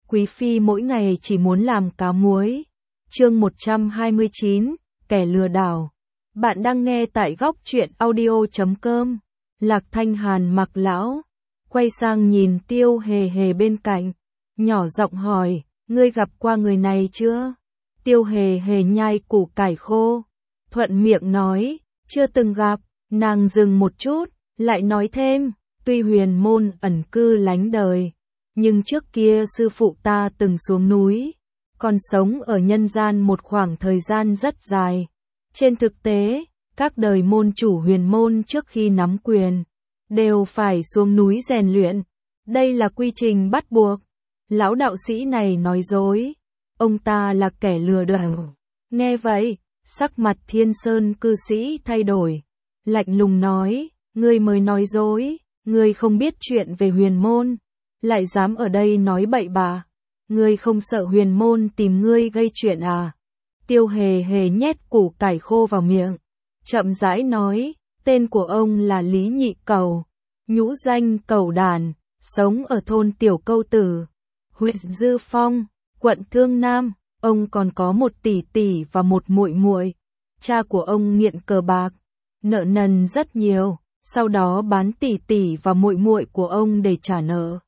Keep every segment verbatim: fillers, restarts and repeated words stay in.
Quý phi mỗi ngày chỉ muốn làm cá muối. Chương một trăm hai mươi chín, kẻ lừa đảo. Bạn đang nghe tại góc truyện audio chấm com. Lạc Thanh Hàn mặc lão, quay sang nhìn Tiêu Hề Hề bên cạnh, nhỏ giọng hỏi, ngươi gặp qua người này chưa? Tiêu Hề Hề nhai củ cải khô, thuận miệng nói, chưa từng gặp. Nàng dừng một chút, lại nói thêm, tuy huyền môn ẩn cư lánh đời, nhưng trước kia sư phụ ta từng xuống núi, còn sống ở nhân gian một khoảng thời gian rất dài. Trên thực tế, các đời môn chủ huyền môn trước khi nắm quyền, đều phải xuống núi rèn luyện. Đây là quy trình bắt buộc. Lão đạo sĩ này nói dối, ông ta là kẻ lừa đảo. Nghe vậy, sắc mặt Thiên Sơn cư sĩ thay đổi, lạnh lùng nói, ngươi mới nói dối, ngươi không biết chuyện về huyền môn, lại dám ở đây nói bậy bạ, ngươi không sợ huyền môn tìm ngươi gây chuyện à? Tiêu Hề Hề nhét củ cải khô vào miệng, chậm rãi nói, tên của ông là Lý Nhị Cầu, nhũ danh Cầu Đàn, sống ở thôn Tiểu Câu Tử, huyện Dư Phong, quận Thương Nam. Ông còn có một tỷ tỷ và một muội muội. Cha của ông nghiện cờ bạc, nợ nần rất nhiều, sau đó bán tỷ tỷ và muội muội của ông để trả nợ,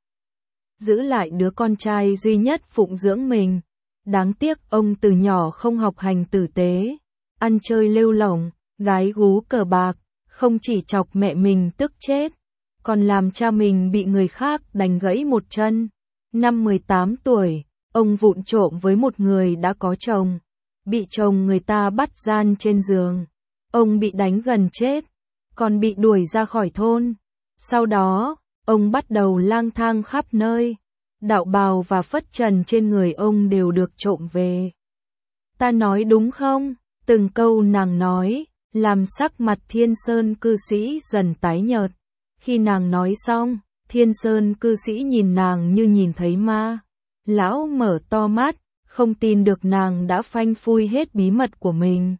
giữ lại đứa con trai duy nhất phụng dưỡng mình. Đáng tiếc ông từ nhỏ không học hành tử tế, ăn chơi lêu lổng, gái gú cờ bạc, không chỉ chọc mẹ mình tức chết, còn làm cha mình bị người khác đánh gãy một chân. Năm mười tám tuổi, ông vụng trộm với một người đã có chồng, bị chồng người ta bắt gian trên giường. Ông bị đánh gần chết, còn bị đuổi ra khỏi thôn. Sau đó, ông bắt đầu lang thang khắp nơi. Đạo bào và phất trần trên người ông đều được trộm về. Ta nói đúng không? Từng câu nàng nói, làm sắc mặt Thiên Sơn cư sĩ dần tái nhợt. Khi nàng nói xong, Thiên Sơn cư sĩ nhìn nàng như nhìn thấy ma. Lão mở to mắt, không tin được nàng đã phanh phui hết bí mật của mình.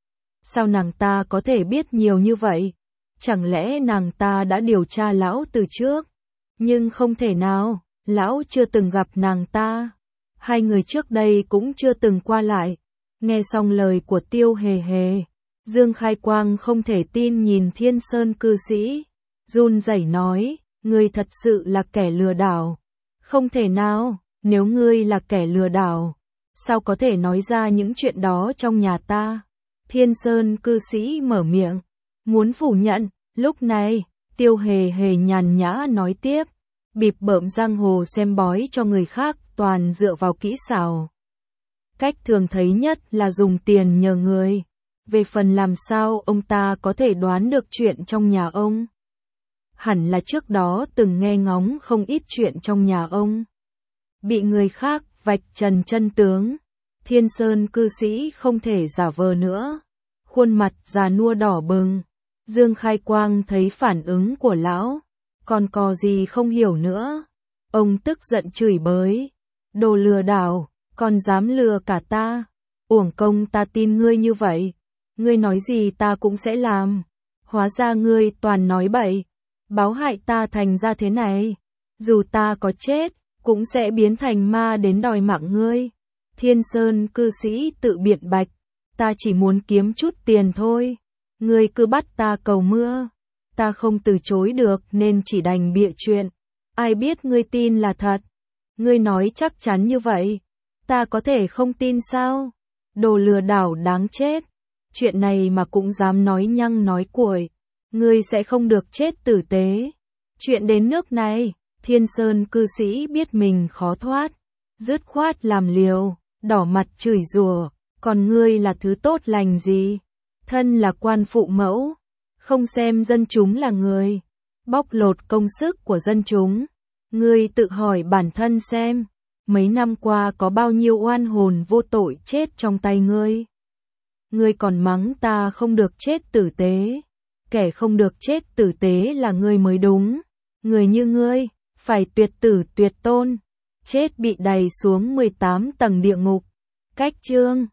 Sao nàng ta có thể biết nhiều như vậy? Chẳng lẽ nàng ta đã điều tra lão từ trước? Nhưng không thể nào, lão chưa từng gặp nàng ta. Hai người trước đây cũng chưa từng qua lại. Nghe xong lời của Tiêu Hề Hề, Dương Khai Quang không thể tin nhìn Thiên Sơn cư sĩ, run rẩy nói, ngươi thật sự là kẻ lừa đảo. Không thể nào, nếu ngươi là kẻ lừa đảo, sao có thể nói ra những chuyện đó trong nhà ta? Thiên Sơn cư sĩ mở miệng, muốn phủ nhận. Lúc này, Tiêu Hề Hề nhàn nhã nói tiếp, bịp bợm giang hồ xem bói cho người khác toàn dựa vào kỹ xảo. Cách thường thấy nhất là dùng tiền nhờ người. Về phần làm sao ông ta có thể đoán được chuyện trong nhà ông? Hẳn là trước đó từng nghe ngóng không ít chuyện trong nhà ông. Bị người khác vạch trần chân tướng, Thiên Sơn cư sĩ không thể giả vờ nữa. Khuôn mặt già nua đỏ bừng. Dương Khai Quang thấy phản ứng của lão, còn có gì không hiểu nữa. Ông tức giận chửi bới, đồ lừa đảo, còn dám lừa cả ta. Uổng công ta tin ngươi như vậy, ngươi nói gì ta cũng sẽ làm. Hóa ra ngươi toàn nói bậy, báo hại ta thành ra thế này. Dù ta có chết, cũng sẽ biến thành ma đến đòi mạng ngươi. Thiên Sơn cư sĩ tự biện bạch, ta chỉ muốn kiếm chút tiền thôi. Ngươi cứ bắt ta cầu mưa, ta không từ chối được nên chỉ đành bịa chuyện. Ai biết ngươi tin là thật? Ngươi nói chắc chắn như vậy, ta có thể không tin sao? Đồ lừa đảo đáng chết, chuyện này mà cũng dám nói nhăng nói cuội, ngươi sẽ không được chết tử tế. Chuyện đến nước này, Thiên Sơn cư sĩ biết mình khó thoát, dứt khoát làm liều, đỏ mặt chửi rủa, còn ngươi là thứ tốt lành gì? Thân là quan phụ mẫu, không xem dân chúng là người, bóc lột công sức của dân chúng. Ngươi tự hỏi bản thân xem, mấy năm qua có bao nhiêu oan hồn vô tội chết trong tay ngươi. Ngươi còn mắng ta không được chết tử tế, kẻ không được chết tử tế là ngươi mới đúng. Người như ngươi, phải tuyệt tử tuyệt tôn, chết bị đày xuống mười tám tầng địa ngục. Cách chương